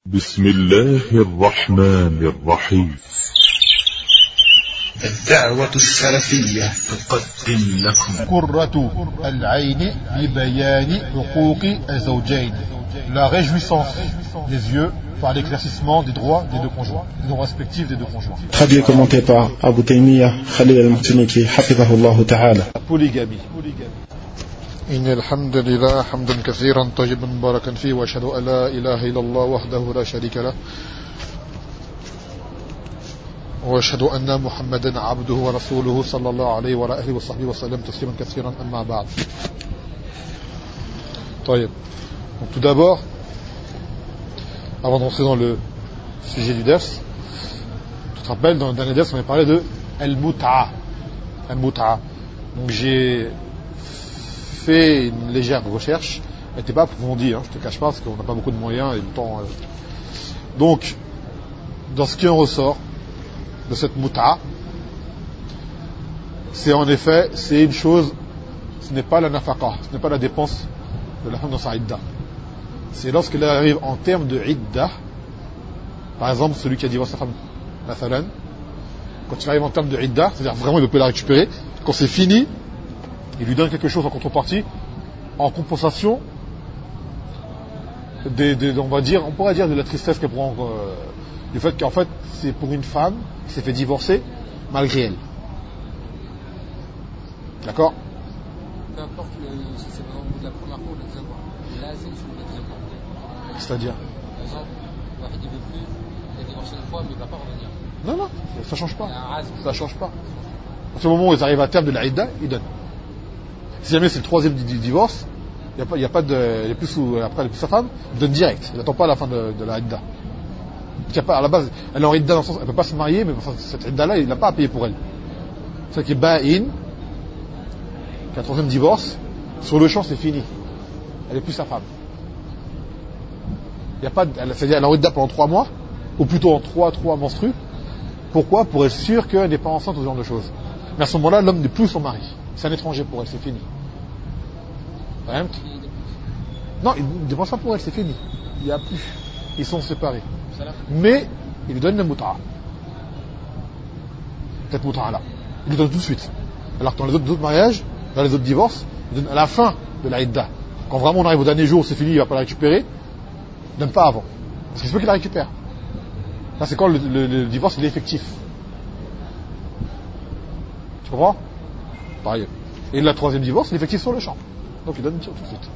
بسم الله الرحمن الرحيم. الدعوة السلفية تقدم لكم قرة العين ببيان حقوق الزوجين. La réjouissance des yeux par l'éclaircissement des droits des deux conjoints, des droits respectifs des deux conjoints. Traduit et commenté par Abu Taymiyyah Khalil al-Muhtiniki, hafidhahullah ta'ala. La polygamie. إن الحمد لله حمدا كثيرا طيبا مباركا فيه وأشهد أن لا إله إلا الله وحده لا شريك له وأشهد أن محمدا عبده ورسوله صلى الله عليه وعلى آله وصحبه وسلم تسليما كثيرا أما بعد. طيب. Donc tout d'abord, avant d'entrer dans le sujet du ders, tu te rappelles, dans le dernier ders, on avait parlé de Al-Mut'a. Al-Mut'a. Donc j'ai fait une légère recherche, elle n'était pas approfondie, je te cache pas, parce qu'on n'a pas beaucoup de moyens et de temps. Donc, dans ce qui en ressort de cette Mut'a, c'est en effet, c'est une chose, ce n'est pas la nafaqa, ce n'est pas la dépense de la femme dans sa idda. C'est lorsqu'elle arrive en termes de idda, par exemple celui qui a divorcé sa femme, mathalan, quand il arrive en termes de idda, c'est-à-dire vraiment il peut la récupérer, quand c'est fini, il lui donne quelque chose en contrepartie, en compensation on va dire, on pourrait dire de la tristesse qu'elle prend, du fait qu'en fait c'est pour une femme qui s'est fait divorcer malgré elle. D'accord? Peu importe si c'est au bout de la première fois ou de la deuxième fois. Là, c'est sur la deuxième fois. C'est-à-dire? Par exemple, il ne veut plus, il a divorcé une fois, mais il ne va pas revenir. Non, ça change pas. Ça change pas. À ce moment où ils arrivent à terme de la idda, ils donnent. Si jamais c'est le troisième divorce, il n'y a pas de, après elle est plus sa femme, il donne direct. Il n'attend pas à la fin de la idda. À la base, elle est en idda dans le sens, elle ne peut pas se marier, mais cette idda-là, il n'a pas à payer pour elle. C'est qui est ba'in, qui a un troisième divorce, sur le champ, c'est fini. Elle est plus sa femme. C'est-à-dire, elle est en idda pendant 3 mois, ou plutôt en 3 menstrues. Pourquoi? Pour être sûr qu'elle n'est pas enceinte ou ce genre de choses. Mais à ce moment-là, l'homme n'est plus son mari. C'est un étranger pour elle, c'est fini. Non, il ne dépense pas pour elle, c'est fini. Il n'y a plus. Ils sont séparés. Mais il lui donne la mut'a. Cette mut'a-là. Il lui donne tout de suite. Alors que dans les autres mariages, dans les autres divorces, il donne à la fin de la idda. Quand vraiment on arrive au dernier jour, c'est fini, il ne va pas la récupérer, il ne donne pas avant. Parce qu'il se peut qu'il la récupère. Là, c'est quand le divorce il est effectif. Tu comprends? Pareil. Et la troisième divorce, il est effectif sur le champ. Donc il donne tout de suite.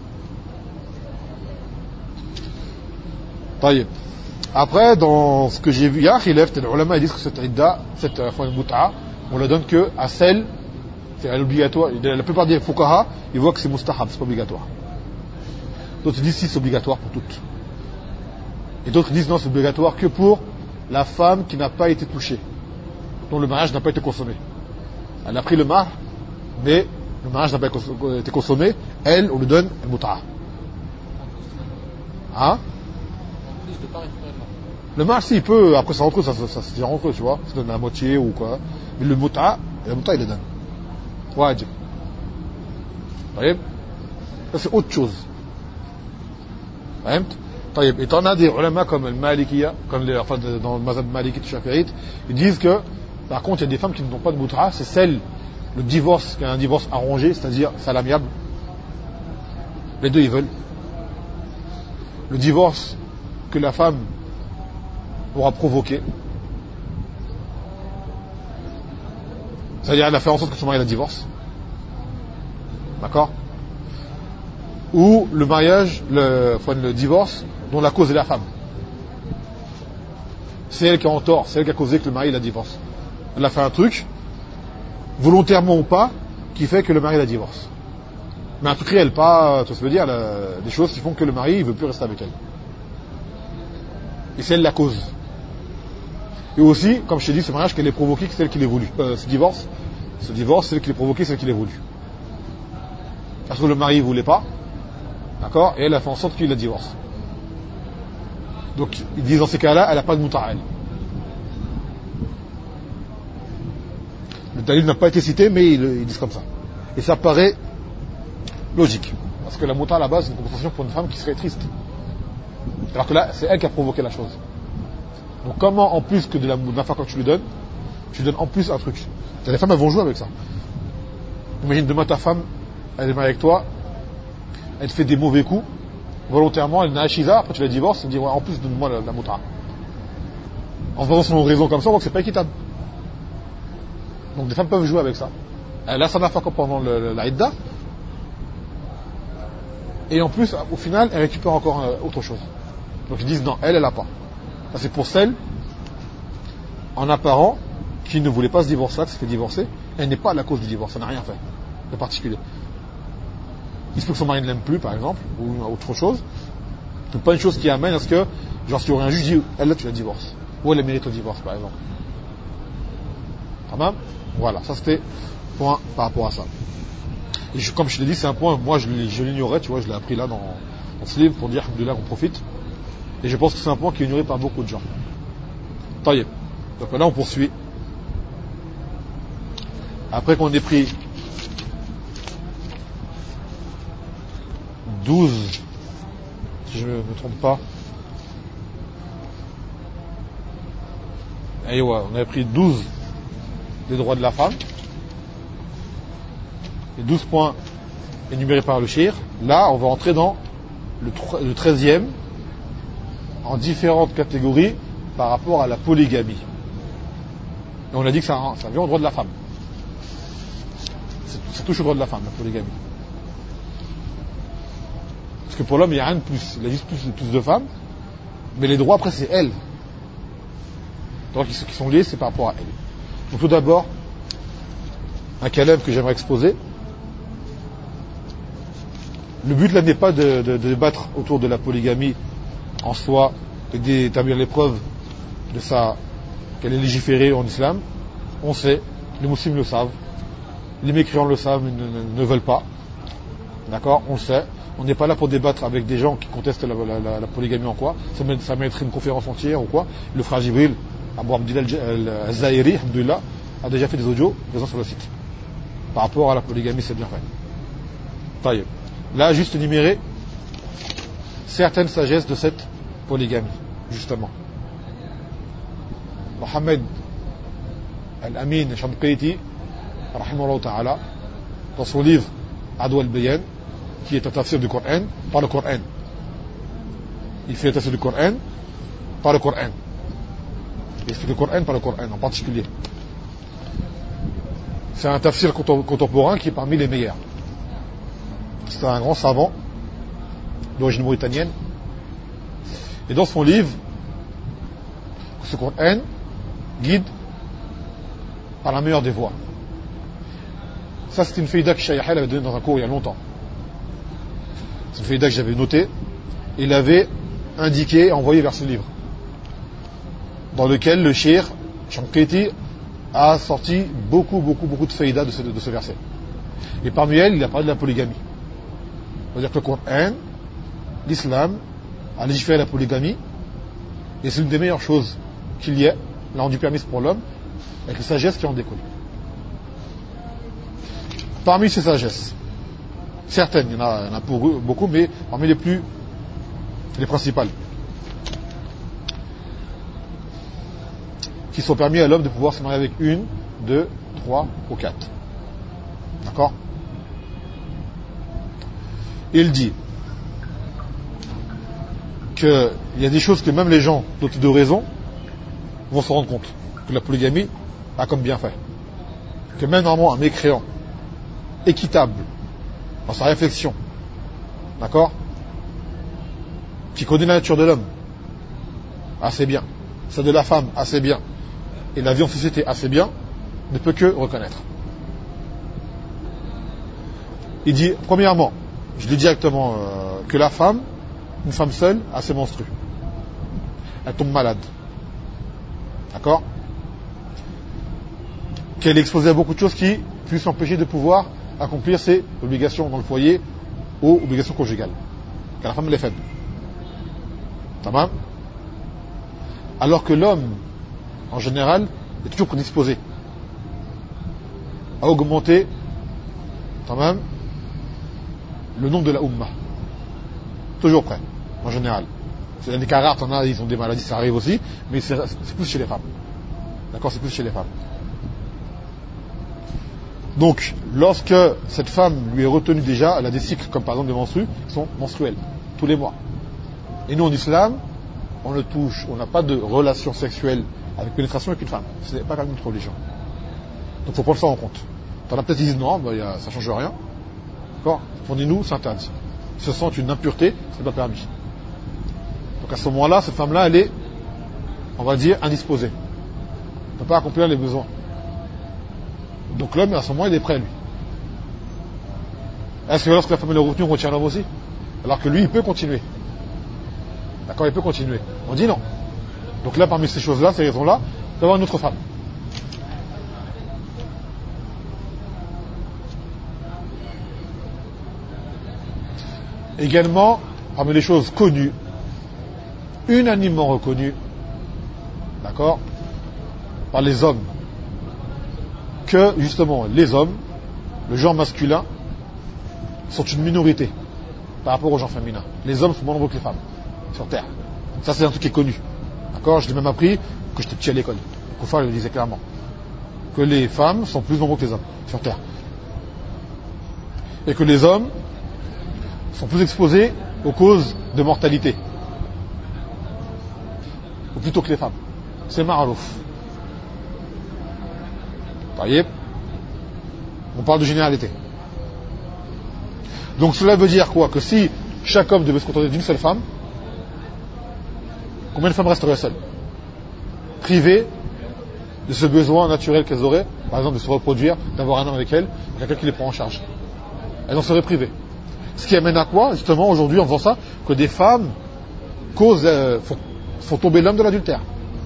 Pareil. Après, dans ce que j'ai vu, il y a khilaf, les ulama ils disent que cette idda, cette mut'a, on la donne que à celle, c'est à l'obligatoire. La plupart des fuqaha, ils voient que c'est mustahab, c'est pas obligatoire. D'autres disent si c'est obligatoire pour toutes. Et d'autres disent non, c'est obligatoire que pour la femme qui n'a pas été touchée, dont le mariage n'a pas été consommé. Elle a pris le mar, mais le mariage n'a pas été consommé, elle, on lui donne le mut'a. Hein? Le mariage, si, il peut, après ça rentre, ça se tient entre eux, tu vois, ça donne la moitié ou quoi. Mais le mut'a, il le donne. Wajib. Vous voyez? Ça, c'est autre chose. Vous voyez? Et t'en as des ulama comme le Malikiya, comme dans le mazhab Malikite Shafi'ite, ils disent que, par contre, il y a des femmes qui n'ont pas de mut'a, c'est celle, le divorce, qui est un divorce arrangé, c'est-à-dire c'est à l'amiable. Les deux, ils veulent. Le divorce que la femme aura provoqué, c'est-à-dire elle a fait en sorte que son mari la divorce. D'accord? Ou le mariage, le divorce, dont la cause est la femme. C'est elle qui est en tort, c'est elle qui a causé que le mari la divorce. Elle a fait un truc, volontairement ou pas, qui fait que le mari la divorce. Mais un truc réel, pas, ça veut dire, des choses qui font que le mari ne veut plus rester avec elle. Et c'est elle la cause. Et aussi, comme je t'ai dit, ce mariage qu'elle est provoqué, c'est elle qui l'a voulu. Ce divorce, c'est elle qui l'a provoqué, c'est elle qui l'a voulu. Parce que le mari ne voulait pas, d'accord, et elle a fait en sorte qu'il la divorce. Donc, ils disent dans ces cas-là, elle n'a pas de mut'a. Le dalil n'a pas été cité, mais ils disent comme ça. Et ça paraît logique. Parce que la mut'a à la base, c'est une compensation pour une femme qui serait triste. Alors que là, c'est elle qui a provoqué la chose. Donc comment, en plus que de la nafaqa quand tu lui donnes en plus un truc. Les femmes, elles vont jouer avec ça. Imagine demain ta femme, elle est mal avec toi, elle te fait des mauvais coups, volontairement, elle n'a Shiza, après tu la divorces, elle dit ouais, en plus donne-moi la mouta. En faisant son raison comme ça, on voit que c'est pas équitable. Donc des femmes peuvent jouer avec ça. Elle a sa nafaqa pendant la idda, et en plus, au final, elle récupère encore autre chose. Donc ils disent non, elle a pas. Ça, c'est pour celle, en apparent, qui ne voulait pas se divorcer, qui s'est fait divorcer, elle n'est pas la cause du divorce, elle n'a rien fait de particulier. Il se peut que son mari ne l'aime plus, par exemple, ou autre chose. Donc pas une chose qui amène à ce que, genre si il y aurait un juge dit, elle là tu la divorces. Ou elle mérite le divorce, par exemple. Tamam ? Voilà, ça c'était point par rapport à ça. Et comme je te l'ai dit, c'est un point, moi je l'ignorais, tu vois, je l'ai appris là dans ce livre pour dire de là qu'on profite. Et je pense que c'est un point qui est ignoré par beaucoup de gens. Taïeb. Donc là on poursuit. Après qu'on ait pris 12, si je ne me trompe pas. Et ouais, on avait pris 12 des droits de la femme. Les 12 points énumérés par le shir. Là, on va entrer dans le 13e, en différentes catégories par rapport à la polygamie. Et on a dit que ça vient au droit de la femme. Ça touche au droit de la femme, la polygamie. Parce que pour l'homme, il n'y a rien de plus. Il existe plus de femmes, mais les droits, après, c'est elle. Les droits qui sont liés, c'est par rapport à elle. Donc tout d'abord, un calem que j'aimerais exposer. Le but là n'est pas de débattre autour de la polygamie en soi et d'établir les preuves de ça, qu'elle est légiférée en islam. On sait, les musulmans le savent, les mécréants le savent mais ne veulent pas. D'accord, on le sait. On n'est pas là pour débattre avec des gens qui contestent la polygamie en quoi. Ça mériterait une conférence entière ou quoi. Le frère Jibril, Abu Abdillah al-Zahiri, a déjà fait des audios présents sur le site. Par rapport à la polygamie, c'est bien fait. Taïeb. Là, juste énumérer certaines sagesses de cette polygamie, justement. Mohamed Al-Amin Shanqiti, rahimahullah ta'ala, dans son livre Adwa al-Bayan, qui est un tafsir du Coran par le Coran. Il fait un tafsir du Coran par le Coran. Il explique le Coran par le Coran en particulier. C'est un tafsir contemporain qui est parmi les meilleurs. C'est un grand savant d'origine mauritanienne. Et dans son livre, ce Coran guide par la meilleure des voies. Ça, c'est une faïda que Shaykh Yahya avait donnée dans un cours il y a longtemps. C'est une faïda que j'avais notée. Il avait indiqué, envoyé vers ce livre, dans lequel le Cheikh Shanqiti a sorti beaucoup de faïda de ce verset. Et parmi elles, il a parlé de la polygamie. C'est-à-dire que le Coran, l'islam, a légiféré la polygamie, et c'est une des meilleures choses qu'il y ait, l'a rendu permise pour l'homme, avec les sagesses qui en découlent. Parmi ces sagesses, certaines, il y en a beaucoup, mais parmi les principales, qui sont permis à l'homme de pouvoir se marier avec 1, 2, 3 ou 4. D'accord ? Il dit qu'il y a des choses que même les gens dotés de raison vont se rendre compte que la polygamie a comme bienfait. Que même normalement un mécréant équitable dans sa réflexion, d'accord, qui connaît la nature de l'homme assez bien, celle de la femme assez bien, et la vie en société assez bien, ne peut que reconnaître. Il dit, premièrement, je dis directement que la femme, une femme seule, a ses menstrues. Elle tombe malade. D'accord ? Qu'elle est exposée à beaucoup de choses qui puissent empêcher de pouvoir accomplir ses obligations dans le foyer ou obligations conjugales. Car la femme, elle est faible. Tamam ? Alors que l'homme, en général, est toujours prédisposé à augmenter, tamam, le nombre de la Ummah. Toujours prêt, en général. C'est des cas rares, t'en as, ils ont des maladies, ça arrive aussi, mais c'est plus chez les femmes. D'accord, c'est plus chez les femmes. Donc, lorsque cette femme lui est retenue déjà, elle a des cycles, comme par exemple des menstrues, qui sont menstruels, tous les mois. Et nous, en islam, on le touche, on n'a pas de relation sexuelle avec pénétration avec une femme. Ce n'est pas comme notre religion. Donc, il faut prendre ça en compte. T'en as peut-être qui disent non, ça ne change rien. D'accord. On dit nous, c'est interdit. Si ça sent une impureté, c'est pas permis. Donc, à ce moment-là, cette femme-là, elle est, on va dire, indisposée. Elle ne peut pas accomplir les besoins. Donc, l'homme, à ce moment, il est prêt, lui. Est-ce que lorsque la femme est retenue, on retient l'homme aussi? Alors que lui, il peut continuer. D'accord, il peut continuer. On dit non. Donc là, parmi ces choses-là, ces raisons-là, d'avoir une autre femme. Également, parmi les choses connues, unanimement reconnues, d'accord, par les hommes, que justement les hommes, le genre masculin, sont une minorité par rapport au genre féminin. Les hommes sont moins nombreux que les femmes sur Terre. Ça, c'est un truc qui est connu. D'accord, je l'ai même appris que j'étais petit à l'école. Koufar le disait clairement. Que les femmes sont plus nombreux que les hommes sur Terre. Et que les hommes sont plus exposés aux causes de mortalité. Ou plutôt que les femmes. C'est ma'rouf. Voyez, on parle de généralité. Donc cela veut dire quoi? Que si chaque homme devait se contenter d'une seule femme, combien de femmes resteraient seules? Privées de ce besoin naturel qu'elles auraient, par exemple de se reproduire, d'avoir un homme avec elles, quelqu'un qui les prend en charge. Elles en seraient privées. Ce qui amène à quoi, justement, aujourd'hui, en faisant ça, que des femmes font tomber l'homme de l'adultère.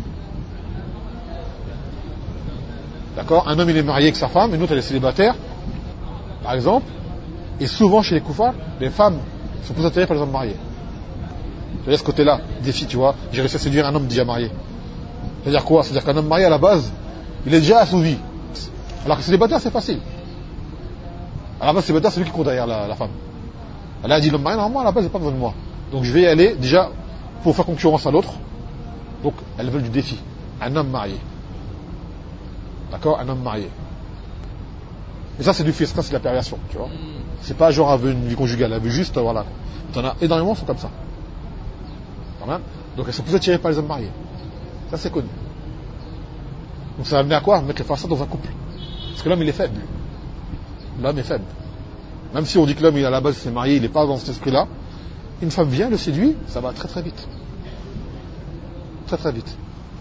D'accord? Un homme, il est marié avec sa femme, une autre, elle est célibataire, par exemple. Et souvent, chez les koufars, les femmes sont plus attirées par les hommes mariés. C'est-à-dire ce côté-là, défi, tu vois. J'ai réussi à séduire un homme déjà marié. C'est-à-dire quoi? C'est-à-dire qu'un homme marié, à la base, il est déjà assouvi. Alors que célibataire, c'est facile. À la base, célibataire, c'est lui qui court derrière la femme. Elle a dit, l'homme marié, normalement, à la base, il n'est pas besoin de moi. Donc je vais y aller, déjà, pour faire concurrence à l'autre. Donc, elles veulent du défi. Un homme marié. D'accord? Un homme marié. Et ça, c'est du fisc, ça, c'est de la perversion, tu vois. C'est pas genre, elle veut une vie conjugale, elle veut juste, voilà. T'en as énormément qui sont comme ça. Quand même. Donc, elles sont plus attirées par les hommes mariés. Ça, c'est connu. Donc, ça va amener à quoi? Mettre les façades dans un couple. Parce que l'homme, il est faible. L'homme est faible. Même si on dit que l'homme, il à la base, s'est marié, il n'est pas dans cet esprit-là. Une femme vient, le séduit, ça va très très vite. Très très vite.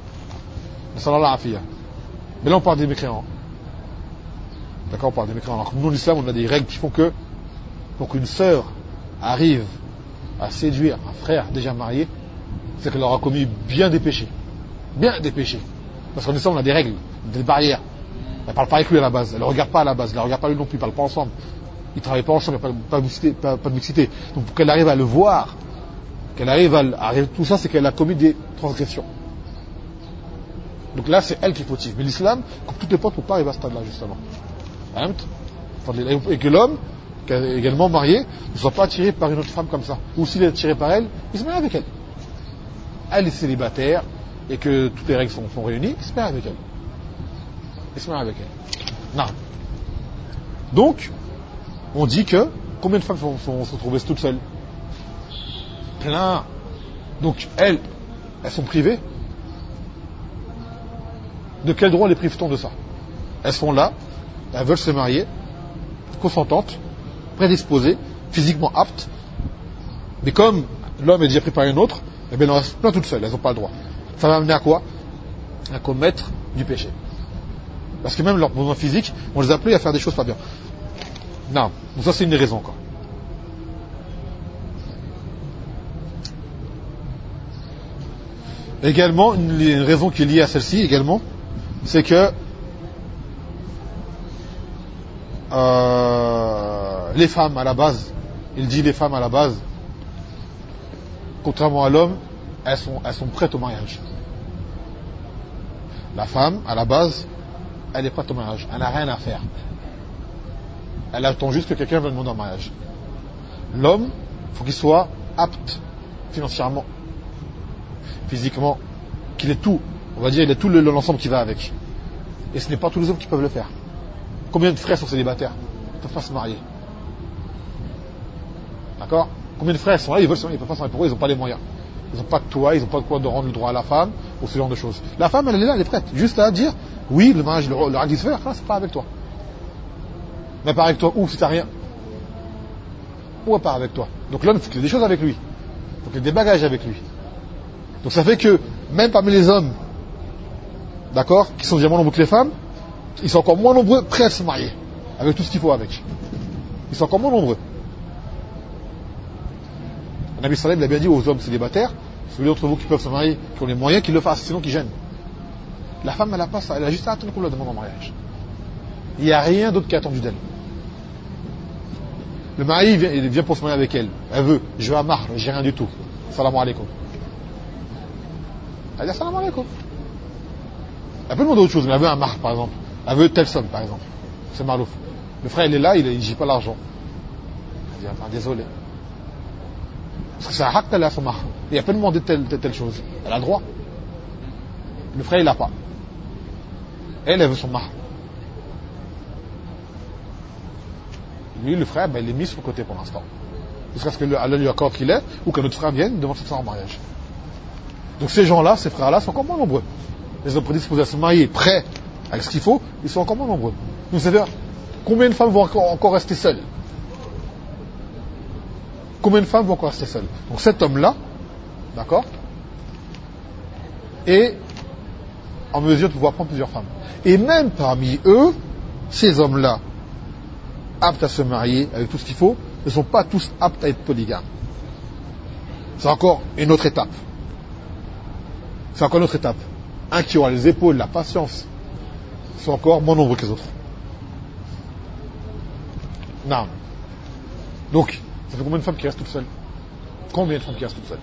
Mais là, on parle des mécréants. D'accord, on parle des mécréants. Alors que nous, l'islam, on a des règles qui font que, pour qu'une sœur arrive à séduire un frère déjà marié, c'est qu'elle aura commis bien des péchés. Bien des péchés. Parce qu'en islam, on a des règles, des barrières. Elle ne parle pas avec lui à la base, elle ne regarde pas à la base, elle ne regarde pas lui non plus, ils ne parlent pas ensemble. Ils ne travaillent pas ensemble, il n'y a pas de mixité. Donc pour qu'elle arrive à le voir, qu'elle arrive à tout ça, c'est qu'elle a commis des transgressions. Donc là, c'est elle qui est fautive. Mais l'islam, comme toutes les portes, ne peut pas arriver à ce stade-là, justement. Et que l'homme, qui est également marié, ne soit pas attiré par une autre femme comme ça. Ou s'il est attiré par elle, il se met avec elle. Elle est célibataire, et que toutes les règles sont réunies, il se met avec elle. Il se met avec elle. Non. Donc, on dit que, combien de femmes se trouvent toutes seules? Plein. Donc, elles sont privées. De quel droit les prive-t-on de ça? Elles sont là, elles veulent se marier, consentantes, prédisposées, physiquement aptes, mais comme l'homme est déjà pris par une autre, eh bien, elles en restent plein toutes seules, elles n'ont pas le droit. Ça va amener à quoi? À commettre du péché. Parce que même leurs besoins physiques, on les appelait à faire des choses pas bien. Non, donc ça c'est une des raisons encore. Également, une raison qui est liée à celle-ci également, c'est que les femmes à la base, il dit les femmes à la base, contrairement à l'homme, elles sont prêtes au mariage. La femme, à la base, elle est prête au mariage, elle n'a rien à faire. Elle attend juste que quelqu'un vienne demander en mariage. L'homme, il faut qu'il soit apte financièrement physiquement, qu'il est tout, on va dire, il est tout l'ensemble qui va avec. Et ce n'est pas tous les hommes qui peuvent le faire. Combien de frères sont célibataires? Ils ne peuvent pas se marier. D'accord? Combien de frères sont là, ils veulent se marier, ils ne peuvent pas se marier. Pourquoi? Ils n'ont pas les moyens. Ils n'ont pas de toit, ils n'ont pas de quoi de rendre le droit à la femme, ou ce genre de choses. La femme, elle est là, elle est prête. Juste à dire, oui, le mariage, le règle du faire, c'est pas avec toi. Mais pas avec toi, où si t'as rien? Ou pas avec toi? Donc l'homme, il faut qu'il ait des choses avec lui. Il faut qu'il ait des bagages avec lui. Donc ça fait que, même parmi les hommes, d'accord, qui sont déjà moins nombreux que les femmes, ils sont encore moins nombreux prêts à se marier. Avec tout ce qu'il faut avec. Ils sont encore moins nombreux. Le Nabi Sallam, il a bien dit aux hommes célibataires, celui d'entre vous qui peuvent se marier, qui ont les moyens, qu'ils le fassent, sinon qu'ils gênent. La femme, elle a pas ça, elle a juste à attendre qu'on la demande en mariage. Il n'y a rien d'autre qui est attendu d'elle. Le mari, il vient pour se marier avec elle. Elle veut, je veux un mahr, j'ai rien du tout. Salam alaikum. Elle dit salam alaikum. Elle peut demander autre chose, mais elle veut un mahr, par exemple. Elle veut telle somme, par exemple. C'est malouf. Le frère, il est là, il dit, j'ai pas l'argent. Elle dit, attends, désolé. Parce que c'est un haq qu'elle a son mahr. Et elle peut demander telle chose. Elle a le droit. Le frère, il l'a pas. Elle veut son mahr. Lui, le frère, il est mis sur le côté pour l'instant. Jusqu'à ce que Allah lui accorde qu'il est, ou qu'un autre frère vienne demander ça en mariage. Donc ces gens-là, ces frères-là, sont encore moins nombreux. Les hommes prédisposés à se marier, prêts avec ce qu'il faut, ils sont encore moins nombreux. Donc c'est-à-dire, combien de femmes vont encore rester seules? Combien de femmes vont encore rester seules? Donc cet homme-là, d'accord, est en mesure de pouvoir prendre plusieurs femmes. Et même parmi eux, ces hommes-là, aptes à se marier avec tout ce qu'il faut, ne sont pas tous aptes à être polygames. C'est encore une autre étape. C'est encore une autre étape. Un qui aura les épaules, la patience, sont encore moins nombreux que les autres. Non. Donc, ça fait combien de femmes qui restent toutes seules? Combien de femmes qui restent toutes seules?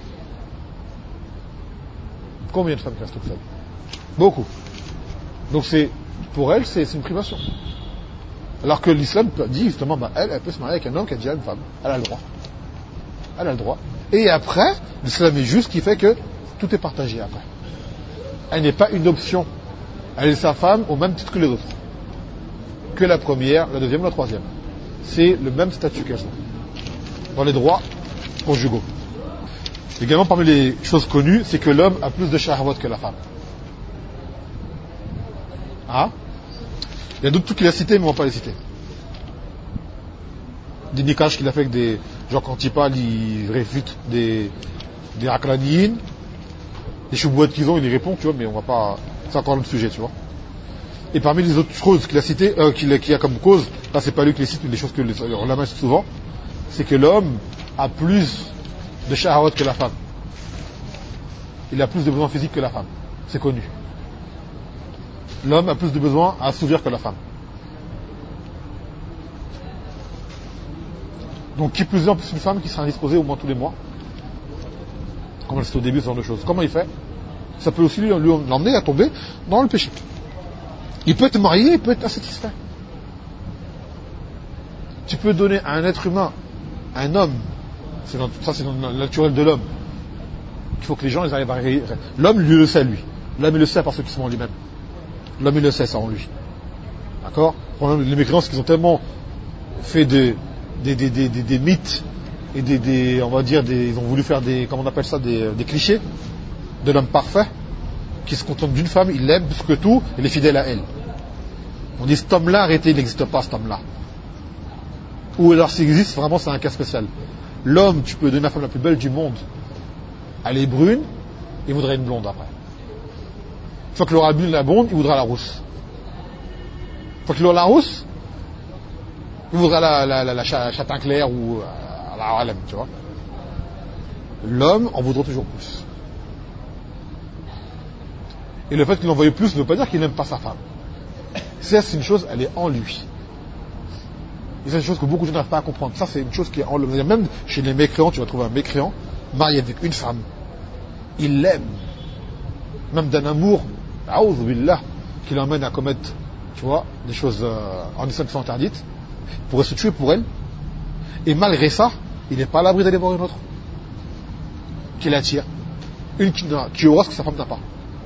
Combien de femmes qui restent toutes seules? Beaucoup. Donc pour elle, c'est une privation. Alors que l'islam dit justement, elle peut se marier avec un homme qui a déjà une femme. Elle a le droit. Elle a le droit. Et après, l'islam est juste, qui fait que tout est partagé après. Elle n'est pas une option. Elle est sa femme au même titre que les autres. Que la première, la deuxième, la troisième. C'est le même statut qu'elles ont. Dans les droits conjugaux. Également, parmi les choses connues, c'est que l'homme a plus de shahwat que la femme. Ah? Il y a d'autres trucs qu'il a cités, mais on ne va pas les citer. Des nikash qu'il a fait avec des gens quand il parle, il réfute des akraniyin, des choubouettes qu'ils ont, il y répond, tu vois, mais on va pas. C'est encore le sujet, tu vois. Et parmi les autres choses qu'il a citées, qu'il a comme cause, là c'est pas lui qui les cite, mais des choses que les ulama citent souvent, c'est que l'homme a plus de shahawat que la femme. Il a plus de besoins physiques que la femme. C'est connu. L'homme a plus de besoins à assouvir que la femme. Donc qui plus est en plus une femme qui sera indisposée au moins tous les mois, comme elle c'était au début, ce genre de choses. Comment il fait? Ça peut aussi lui l'emmener à tomber dans le péché. Il peut être marié, il peut être insatisfait. Tu peux donner à un être humain, à un homme, ça c'est dans le naturel de l'homme, il faut que les gens ils arrivent à réaliser. L'homme lui le sait, lui. L'homme il le sait parce qu'ils sont en lui-même. L'homme il le sait ça en lui. D'accord? Les mécréants, qu'ils ont tellement fait des mythes et on va dire ils ont voulu faire comment on appelle ça, des clichés de l'homme parfait qui se contente d'une femme, il l'aime plus que tout, il est fidèle à elle. On dit cet homme-là, arrêtez, il n'existe pas cet homme-là. Ou alors s'il existe, vraiment c'est un cas spécial. L'homme, tu peux donner la femme la plus belle du monde, elle est brune, il voudrait une blonde après. Une fois qu'il aura bu la blonde, il voudra la rousse. Une fois qu'il aura la rousse, il voudra la châtain clair ou la harlem, tu vois. L'homme en voudra toujours plus. Et le fait qu'il en veuille plus ne veut pas dire qu'il n'aime pas sa femme. Ça, c'est une chose, elle est en lui. Et c'est une chose que beaucoup de gens n'arrivent pas à comprendre. Ça, c'est une chose qui est en lui. Même chez les mécréants, tu vas trouver un mécréant marié avec une femme. Il l'aime. Même d'un amour, a'oudhu billah, qui l'emmène à commettre, tu vois, des choses en islam qui sont interdites. Il pourrait se tuer pour elle. Et malgré ça, il n'est pas à l'abri d'aller voir une autre. Qui l'attire. Une qui aura ce que sa femme n'a pas.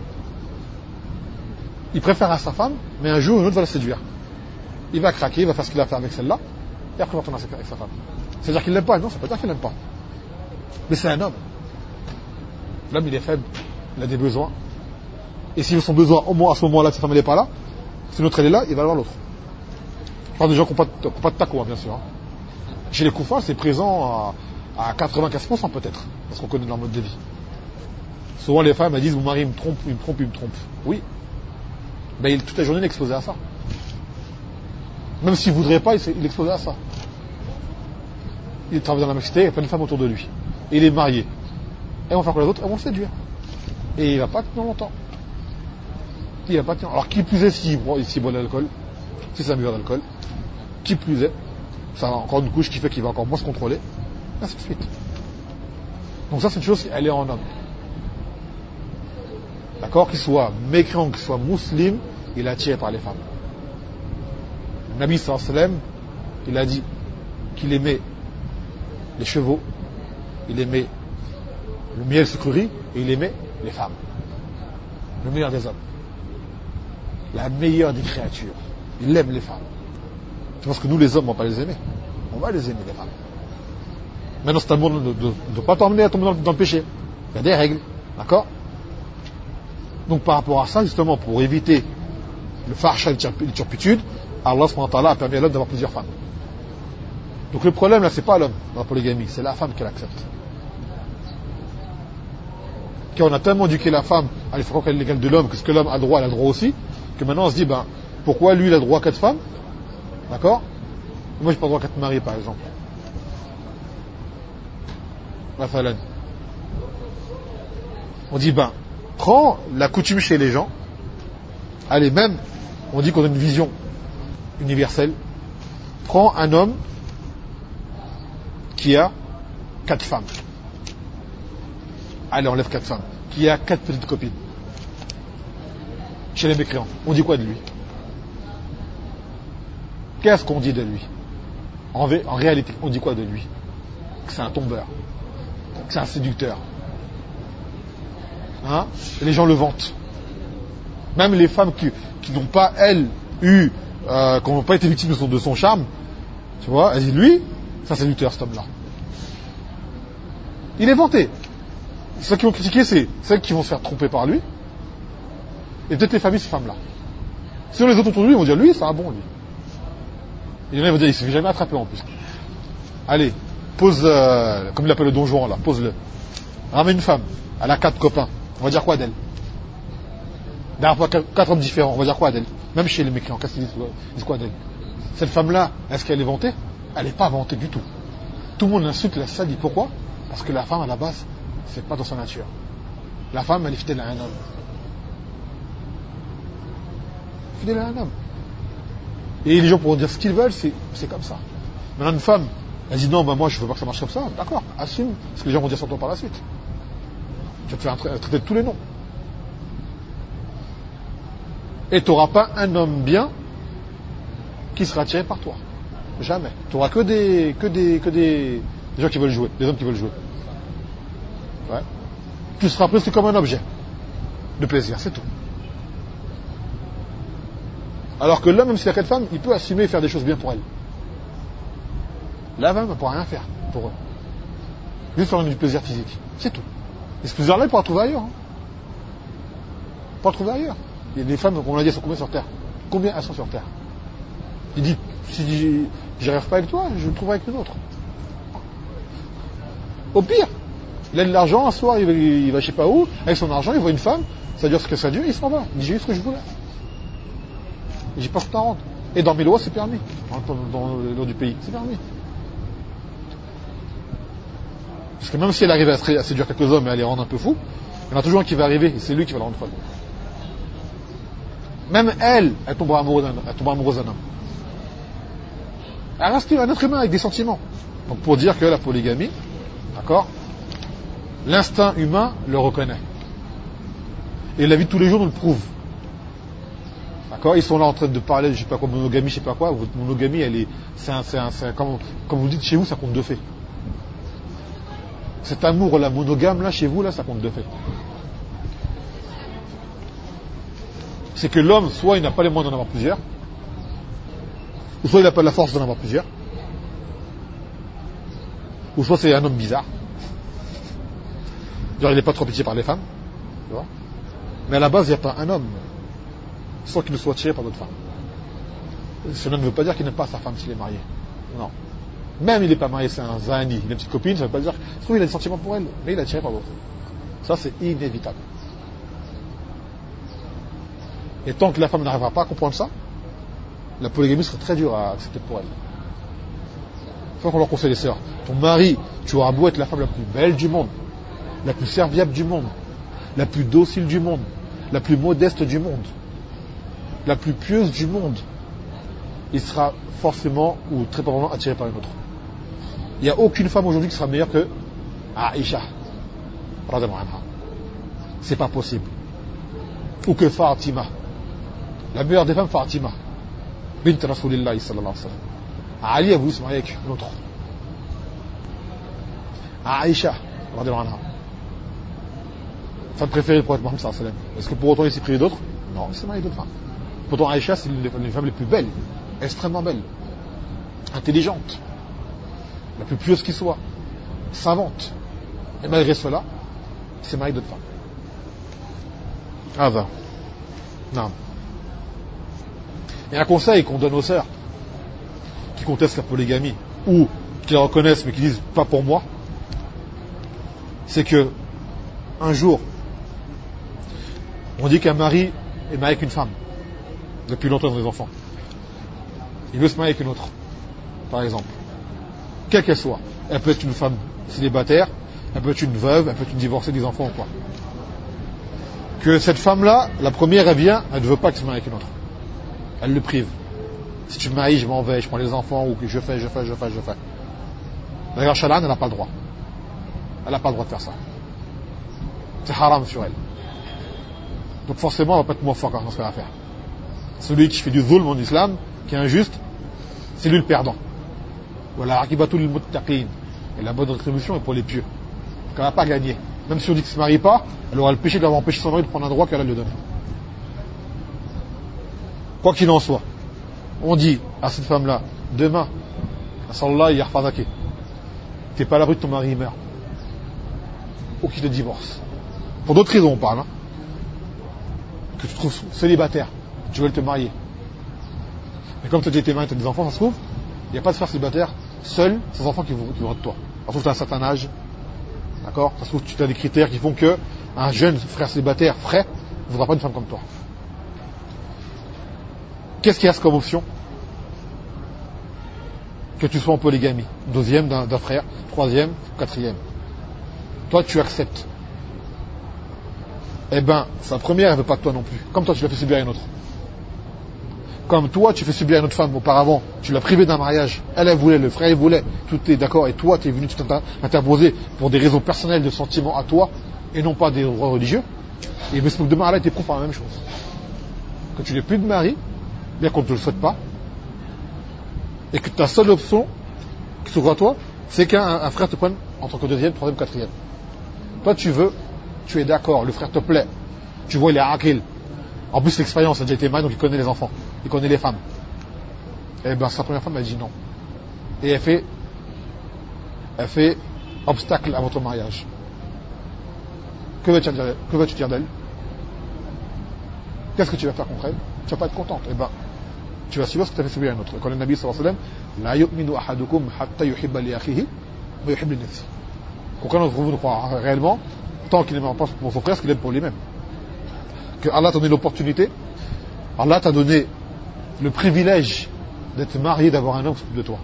Il préfère à sa femme, mais un jour, une autre va la séduire. Il va craquer, il va faire ce qu'il a fait avec celle-là, et après il va retourner avec sa femme. C'est-à-dire qu'il l'aime pas? Non, ça peut dire qu'il l'aime pas. Mais c'est un homme. L'homme, il est faible, il a des besoins. Et si son besoin, au moins à ce moment-là, que sa femme n'est pas là, si l'autre elle est là, il va avoir l'autre. Je parle des gens qui n'ont pas de taqwa, bien sûr. Hein. Chez les koufars, c'est présent à 95% peut-être, parce qu'on connaît leur mode de vie. Souvent les femmes elles disent, mon mari il me trompe, il me trompe, il me trompe. Oui. Ben, toute la journée il est exposé à ça. Même s'il ne voudrait pas, il est exposé à ça. Il travaille dans la mixité, il y a plein de femmes autour de lui. Et il est marié. Elles vont faire quoi les autres? Elles vont le séduire. Et il ne va pas tenir longtemps. Il va pas tenir. Alors qui plus est s'il boit de l'alcool, si c'est un buveur d'alcool, qui plus est, ça a encore une couche qui fait qu'il va encore moins se contrôler, ainsi de suite. Donc ça c'est une chose, elle est en homme. D'accord? Qu'il soit mécréant, qu'il soit musulman, il est attiré par les femmes. Le Nabi sallallahu alayhi wa sallam, il a dit qu'il aimait les chevaux, il aimait le miel sucrerie et il aimait les femmes. Le meilleur des hommes. La meilleure des créatures. Il aime les femmes. Tu penses que nous les hommes, on va pas les aimer? On va les aimer, les femmes. Maintenant c'est à moi de ne pas t'emmener à tomber dans le péché. Il y a des règles. D'accord? Donc par rapport à ça, justement, pour éviter le fahsha et la turpitude, Allah subhanahu wa ta'ala a permis à l'homme d'avoir plusieurs femmes. Donc le problème là, c'est pas l'homme dans la polygamie, c'est la femme qui l'accepte. Car on a tellement éduqué la femme à l'effort qu'elle est l'égale de l'homme, que ce que l'homme a le droit, elle a le droit aussi, que maintenant on se dit, ben, pourquoi lui il a le droit à 4 femmes? D'accord? Moi j'ai pas le droit à 4 maris par exemple. Mathalan. On dit, ben, prends la coutume chez les gens. Allez, même, on dit qu'on a une vision universelle. Prends un homme qui a 4 femmes. Allez, on lève 4 femmes. Qui a 4 petites copines. Chez les mécréants. On dit quoi de lui? Qu'est-ce qu'on dit de lui? En réalité, on dit quoi de lui? Que c'est un tombeur. Que c'est un séducteur. Hein? Et les gens le vantent. Même les femmes qui n'ont pas, elles, qui n'ont pas été victimes de son charme, tu vois, elles disent, lui, c'est un séducteur, cet homme-là. Il est vanté. Ceux qui vont critiquer, c'est celles qui vont se faire tromper par lui, et peut-être les familles, ces femmes-là. Sinon, les autres autour de lui vont dire, lui, c'est un bon, lui. Et il y en a qui vont dire, il ne s'est jamais attrapé en plus. Allez, pose, comme il appelle le donjon, là, pose-le. Ramène une femme, elle a 4 copains. On va dire quoi d'elle? Derrière 4 hommes différents, on va dire quoi d'elle? Même chez les mécréants, qu'est-ce qu'ils disent quoi d'elle? Cette femme-là, est-ce qu'elle est vantée? Elle n'est pas vantée du tout. Tout le monde l'insulte, la salit. Pourquoi? Parce que la femme, à la base, c'est pas dans sa nature. La femme, elle est fidèle à un homme. Fidèle à un homme. Et les gens pourront dire ce qu'ils veulent, c'est comme ça. Maintenant, une femme, elle dit non, ben moi je veux pas que ça marche comme ça. D'accord, assume ce que les gens vont dire sur toi par la suite. Tu vas te faire traiter de tous les noms. Et tu n'auras pas un homme bien qui sera attiré par toi. Jamais. Tu n'auras que des gens qui veulent jouer, des hommes qui veulent jouer. Ouais. Tu seras presque comme un objet de plaisir, c'est tout. Alors que l'homme, même s'il a 4 femmes, il peut assumer et faire des choses bien pour elle. La femme ne pourra rien faire pour eux. Juste faire du plaisir physique. C'est tout. Et ce plaisir-là, il pourra trouver ailleurs. Hein. Il pourra trouver ailleurs. Il y a des femmes, comme on l'a dit, elles sont combien sur Terre? Combien elles sont sur Terre? Il dit, si j'y arrive pas avec toi, je me trouverai avec une autre. Au pire, il a de l'argent, un soir, il va je sais pas où, avec son argent, il voit une femme, ça dure ce que ça dure, il s'en va. Il dit, j'ai eu ce que je voulais. Et j'ai pas tout à rendre. Et dans mes lois, c'est permis. Dans les lois du pays, c'est permis. Parce que même si elle arrive à séduire quelques hommes et à les rendre un peu fous, il y en a toujours un qui va arriver et c'est lui qui va la rendre folle. Même elle tombera amoureuse d'un homme. Elle reste un être humain avec des sentiments. Donc pour dire que la polygamie, d'accord, l'instinct humain le reconnaît. Et la vie de tous les jours nous le prouve. D'accord, ils sont là en train de parler, je sais pas quoi, monogamie, je sais pas quoi. Votre monogamie, elle est, comme vous dites chez vous, c'est un conte de fées. Cet amour, la monogame, là, chez vous, là, ça compte de fait. C'est que l'homme, soit il n'a pas les moyens d'en avoir plusieurs, ou soit il n'a pas la force d'en avoir plusieurs, ou soit c'est un homme bizarre. Genre, il n'est pas trop pitié par les femmes, tu vois. Mais à la base, il n'y a pas un homme sans qu'il ne soit attiré par d'autres femmes. Cela ne veut pas dire qu'il n'aime pas sa femme s'il est marié. Non. Même il n'est pas marié, c'est un zani, il a une petite copine, ça ne veut pas dire qu'il a des sentiments pour elle, mais il est attiré par d'autres. Ça, c'est inévitable. Et tant que la femme n'arrivera pas à comprendre ça, la polygamie serait très dure à accepter pour elle. Il faut qu'on leur conseille les sœurs. Ton mari, tu auras beau être la femme la plus belle du monde, la plus serviable du monde, la plus docile du monde, la plus modeste du monde, la plus pieuse du monde, il sera forcément ou très probablement attiré par une autre. Il n'y a aucune femme aujourd'hui qui sera meilleure que Aïcha. C'est pas possible. Ou que Fatima. La meilleure des femmes, Fatima. Bint Rasulillah sallallahu alayhi wa sallam. Ali a voulu se marier avec une autre. Aïcha, femme préférée du prophète Mohammed sallallahu alayhi wa sallam. Est-ce que pour autant il s'est pris d'autres? Non, il s'est marié d'autres femmes. Pourtant Aïcha, c'est l'une des femmes les plus belles, extrêmement belle, intelligente, la plus pieuse qui soit, savante. Et malgré cela, il s'est marié d'autres femmes. Ah ben. Non. Et un conseil qu'on donne aux sœurs qui contestent la polygamie ou qui la reconnaissent mais qui disent pas pour moi, c'est que un jour on dit qu'un mari est marié avec une femme depuis longtemps dans les enfants. Il veut se marier avec une autre, par exemple. Quelle qu'elle soit. Elle peut être une femme célibataire, elle peut être une veuve, elle peut être une divorcée des enfants ou quoi. Que cette femme-là, la première, elle vient, elle ne veut pas qu'il se marie avec une autre. Elle le prive. Si tu me maries, je m'en vais, je prends les enfants, ou que je fais. D'ailleurs, Shalan, elle n'a pas le droit. Elle n'a pas le droit de faire ça. C'est haram sur elle. Donc forcément, on ne va pas être moins fort dans ce qu'elle va faire. Celui qui fait du zulm en islam, qui est injuste, c'est lui le perdant. Voilà, aqibatul muttaqin. Et la bonne rétribution est pour les pieux. Donc elle ne va pas gagner. Même si on dit qu'elle ne se marie pas, elle aura le péché d'avoir empêché son mari de prendre un droit qu'elle lui donne. Quoi qu'il en soit, on dit à cette femme-là, demain, sallallahu yahfazaki, t'es pas à l'abri de ton mari, il meurt. Ou qu'il te divorce. Pour d'autres raisons, on parle. Hein. Que tu te trouves célibataire, tu veux te marier. Mais comme tu as déjà été marié, tu as des enfants, ça se trouve, il n'y a pas de frère célibataire, seul, sans enfants qui vont de toi. Ça se trouve, tu as un certain âge. D'accord? Ça se trouve, tu as des critères qui font que un jeune frère célibataire, frais, ne voudra pas une femme comme toi. Qu'est-ce qu'il y a comme option? Que tu sois en polygamie. Deuxième d'un frère, troisième, quatrième. Toi, tu acceptes. Eh ben, sa première, elle ne veut pas de toi non plus. Comme toi, tu l'as fait subir à une autre. Comme toi, tu fais subir à une autre femme auparavant, tu l'as privée d'un mariage, elle voulait, le frère il voulait, tout est d'accord, et toi, tu es venu t'interposer pour des raisons personnelles de sentiments à toi, et non pas des droits religieux. Et M. demain, Allah t'éprouve par la même chose. Que tu n'es plus de mari, bien qu'on ne te le souhaite pas, et que ta seule option qui s'ouvre à toi, c'est qu'un frère te prenne en tant que deuxième, troisième, quatrième. Toi, tu veux, tu es d'accord, le frère te plaît, tu vois, il est aqil. En plus, l'expérience, il a déjà été marié, donc il connaît les enfants, il connaît les femmes. Et ben, sa première femme, elle dit non. Et elle fait obstacle à votre mariage. Que veux-tu dire d'elle? Qu'est-ce que tu vas faire contre elle? Tu vas pas être contente. Et ben, tu vas suivre ce que tu as fait subir à un autre. Quand le Nabi sallallahu alayhi wa sallam, la yu'minu ahadukum hatta yuhibba li akhihi wa yuhibba li nafsihi. Aucun d'entre vous ne croira réellement, tant qu'il n'aimera pas pour son frère ce qu'il aime pour lui-même. Que Allah t'a donné l'opportunité, Allah t'a donné le privilège d'être marié, d'avoir un homme de toi.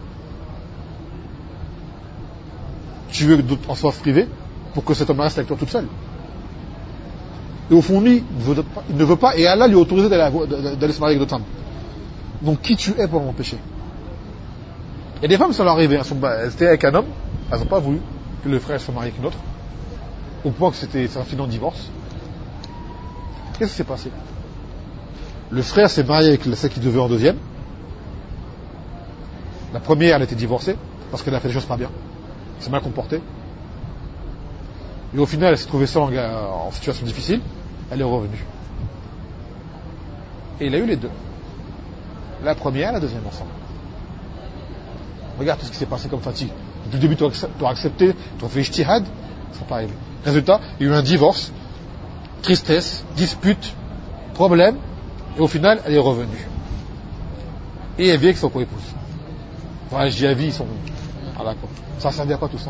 Tu veux en sois privé pour que cet homme reste avec toi toute seule. Et au fond, lui, il ne veut pas, et Allah lui a autorisé d'aller se marier avec d'autres femmes. Donc qui tu es pour l'empêcher? Et des femmes, ça leur arrivait, elles étaient avec un homme, elles n'ont pas voulu que le frère soit marié avec une autre, au point que ça a fini en divorce. Qu'est-ce qui s'est passé? Le frère s'est marié avec celle qui devait en deuxième. La première, elle était divorcée, parce qu'elle a fait des choses pas bien. Elle s'est mal comportée. Et au final, elle s'est trouvée seule en situation difficile, elle est revenue. Et il a eu les deux. La première, la deuxième ensemble. Regarde tout ce qui s'est passé comme fatigue. Depuis le début, tu as accepté, tu as fait ijtihad, ça n'est pas arrivé. Résultat, il y a eu un divorce, tristesse, dispute, problème, et au final, elle est revenue. Et elle vit avec son co-épouse. Enfin, je dis à vie, ils sont... Ah d'accord. Ça servait à quoi tout ça?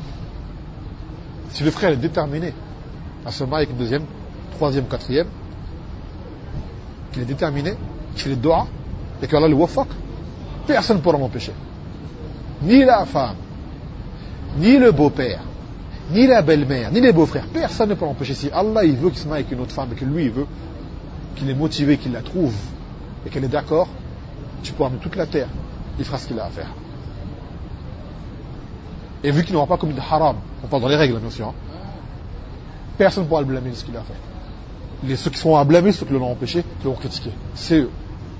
Si le frère est déterminé à se marier avec une deuxième, troisième, quatrième, qu'il est déterminé, qu'il fait les doigts, et qu'Allah le wafak, personne ne pourra l'empêcher. Ni la femme, ni le beau-père, ni la belle-mère, ni les beaux-frères, personne ne peut l'empêcher. Si Allah il veut qu'il se marie avec une autre femme et que lui il veut qu'il est motivé, qu'il la trouve et qu'elle est d'accord, tu peux amener toute la terre, il fera ce qu'il a à faire. Et vu qu'il n'aura pas commis de haram, on parle dans les règles bien sûr, personne ne pourra le blâmer de ce qu'il a fait. Ceux qui seront à blâmer, ceux qui l'ont empêché, qui l'ont critiqué, c'est eux.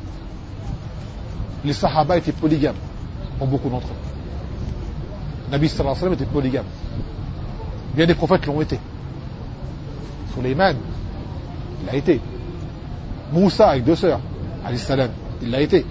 Les Sahaba étaient polygames, pour beaucoup d'entre eux. Nabi sallallahu alayhi wa sallam était polygame. Bien des prophètes l'ont été. Sulayman, il l'a été. Moussa avec 2 sœurs, alayhi salam, il l'a été.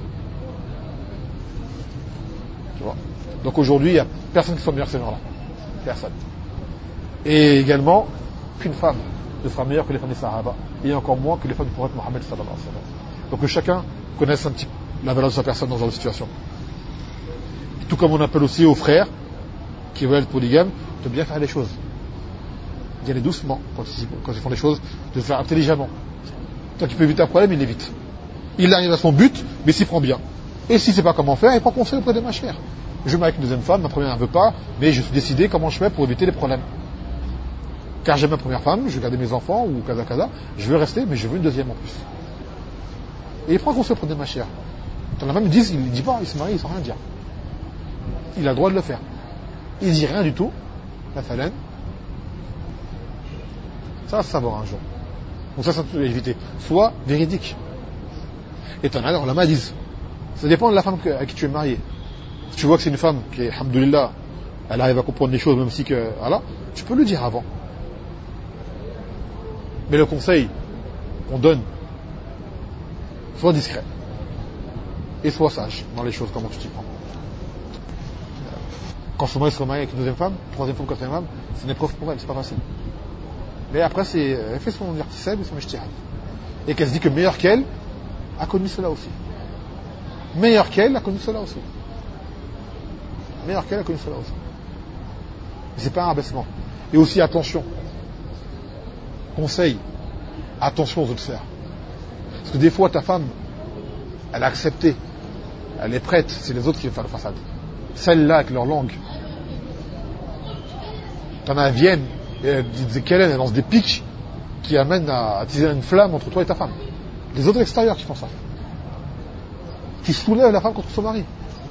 Tu vois. Donc aujourd'hui, il n'y a personne qui soit meilleur que ces gens-là. Personne. Et également, qu'une femme ne sera meilleure que les femmes des Sahaba, et encore moins que les femmes du prophète Mohammed sallallahu alayhi wa sallam. Donc que chacun connaisse un petit la valeur de sa personne dans ce genre de situation. Tout comme on appelle aussi aux frères qui veulent être polygames de bien faire les choses, d'y aller doucement quand ils font les choses, de le faire intelligemment. Toi qui peux éviter un problème, il l'évite. Il arrive à son but, mais s'y prend bien. Et si c'est pas comment faire, il prend conseil auprès des machères. Je me marie avec une deuxième femme, ma première ne veut pas, mais je suis décidé comment je fais pour éviter les problèmes. Car j'aime ma première femme, je vais garder mes enfants ou kaza, je veux rester, mais je veux une deuxième en plus. Et il prend conseil auprès des machères. T'en as même dit, il dit pas, il se marie sans rien dire. Il a le droit de le faire. Il dit rien du tout, la phalène. Ça va se savoir un jour. Donc ça peut éviter. Soit véridique. Et t'en as, alors la main disent. Ça dépend de la femme à qui tu es marié. Si tu vois que c'est une femme qui est, alhamdoulilah, elle arrive à comprendre les choses, même si que, voilà, tu peux le dire avant. Mais le conseil qu'on donne, sois discret. Et sois sage dans les choses, comment tu t'y prends. Quand son mari se remarie avec une deuxième femme, troisième femme, quatrième femme, c'est une épreuve pour elle, c'est pas facile. Mais après, elle fait son irtisab et son ijtihad. Et qu'elle se dit que meilleure qu'elle a connu cela aussi. Meilleure qu'elle a connu cela aussi. Meilleure qu'elle a connu cela aussi. Mais c'est pas un abaissement. Et aussi, attention. Conseil. Attention aux autres sœurs. Parce que des fois, ta femme, elle a accepté. Elle est prête. C'est les autres qui vont faire le façade. Celles-là, avec leur langue. T'en as, viennent, et elles disent qu'elle lance des pics qui amènent à attiser une flamme entre toi et ta femme. Les autres extérieurs qui font ça. Qui soulèvent la femme contre son mari.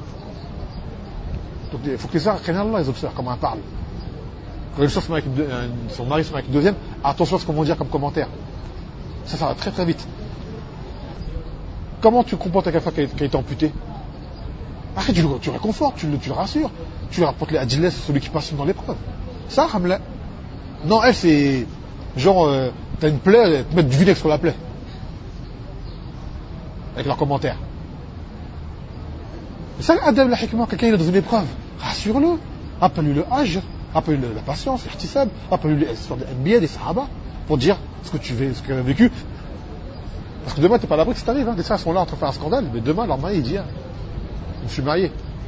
Donc il faut que les sœurs craignent Allah, les autres sœurs, comment elles parlent. Quand une sœur se marie avec son mari se marie avec une deuxième, attention à ce qu'on va dire comme commentaire. Ça va très très vite. Comment tu comportes avec quelqu'un qui a été amputé? Après, tu le réconfortes, tu le rassures. Tu lui rapportes les adjilles, celui qui passe dans l'épreuve. Ça, Hamla. Non, elle, c'est genre, t'as une plaie, elle te met du vinaigre sur la plaie. Avec leurs commentaires. C'est ça l'adab, la hikmah. Quelqu'un il est dans une épreuve, rassure-le. Appelle-lui le hajj, appelle-lui la patience, l'ihtisab, appelle-lui les histoires des NBA, des sahaba, pour dire ce que tu veux, ce qu'elle a vécu. Parce que demain, t'es pas à l'abri que ça t'arrive. Des sœurs sont là en train de faire un scandale, mais demain, leur mari, il dit, je suis marié.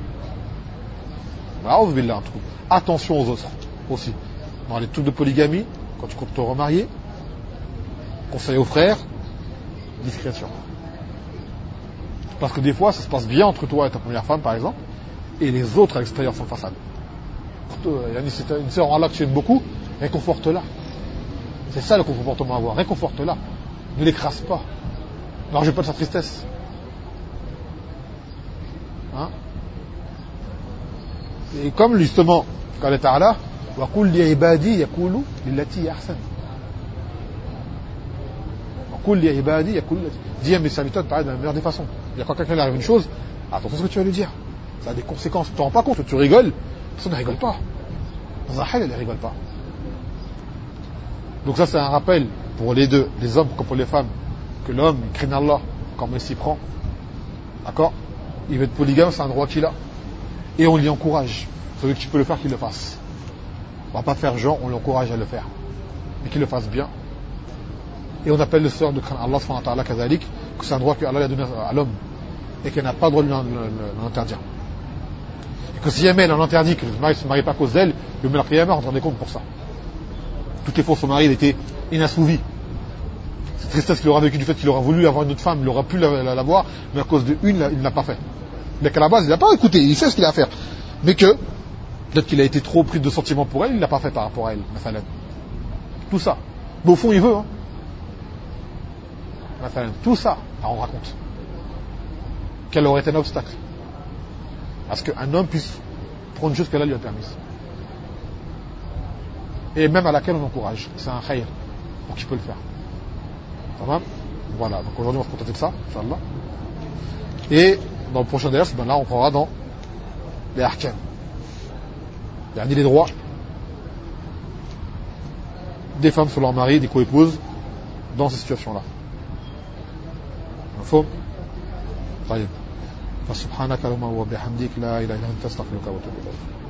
Attention aux autres aussi. Dans les trucs de polygamie, quand tu comptes te remarier, conseil aux frères, discrétion. Parce que des fois, ça se passe bien entre toi et ta première femme, par exemple, et les autres à l'extérieur sont façades. C'est une sœur en Allah que tu aimes beaucoup, réconforte-la. C'est ça le comportement à avoir, réconforte-la. Ne l'écrase pas. Ne rajoute pas de sa tristesse. Hein? Et comme justement, quand elle est ta'ala, wa qul li ibadi yaqulu lillati ahsan. Wa qul li ibadi yaqulu lillati. Dis à mes serviteurs de parler de la meilleure des façons. Il y a quand quelqu'un arrive une chose, attention à ce que tu vas lui dire. Ça a des conséquences. Tu t'en rends pas compte, tu rigoles, personne ne rigole pas. Dans un hal, elle ne rigole pas. Donc ça c'est un rappel pour les deux, les hommes comme pour les femmes, que l'homme craigne Allah comme il s'y prend. D'accord? Il veut être polygame, c'est un droit qu'il a. Et on l'y encourage. Celui que tu peux le faire, qu'il le fasse. On va pas faire genre, on l'encourage à le faire. Mais qu'il le fasse bien. Et on appelle le sœur de craindre Allah subhanahu wa ta'ala kazalik, que c'est un droit que Allah a donné à l'homme. Et qu'elle n'a pas le droit de l'interdire. Et que si jamais elle en interdit, que le mari ne se marie pas à cause d'elle, le met la prière, on se rendait compte pour ça. Toutes les fois son mari il était inassouvi. Cette tristesse qu'il aura vécu du fait qu'il aura voulu avoir une autre femme, il aura pu l'avoir, mais à cause de une, il ne l'a pas fait. Mais qu'à la base, il n'a pas écouté, il sait ce qu'il a à faire. Mais que, peut-être qu'il a été trop pris de sentiments pour elle, il ne l'a pas fait par rapport à elle, Mathalan. Tout ça. Mais au fond, il veut, hein. Mathalan. Tout ça, on raconte. Quel aurait été un obstacle à ce qu'un homme puisse prendre une chose qu'Allah lui a permise. Et même à laquelle on encourage. C'est un khayr, pour qui peut le faire. Tamam. Voilà, donc aujourd'hui on va se contenter de ça, Inch'Allah. Et dans le prochain ders, ben là on prendra dans les ahkam. C'est-à-dire les droits des femmes sur leur mari, des co-épouses, dans ces situations-là. Info. طيب. فسبحانك اللهم وبحمدك لا إله إلا أنت أستغفرك وأتوب إليك.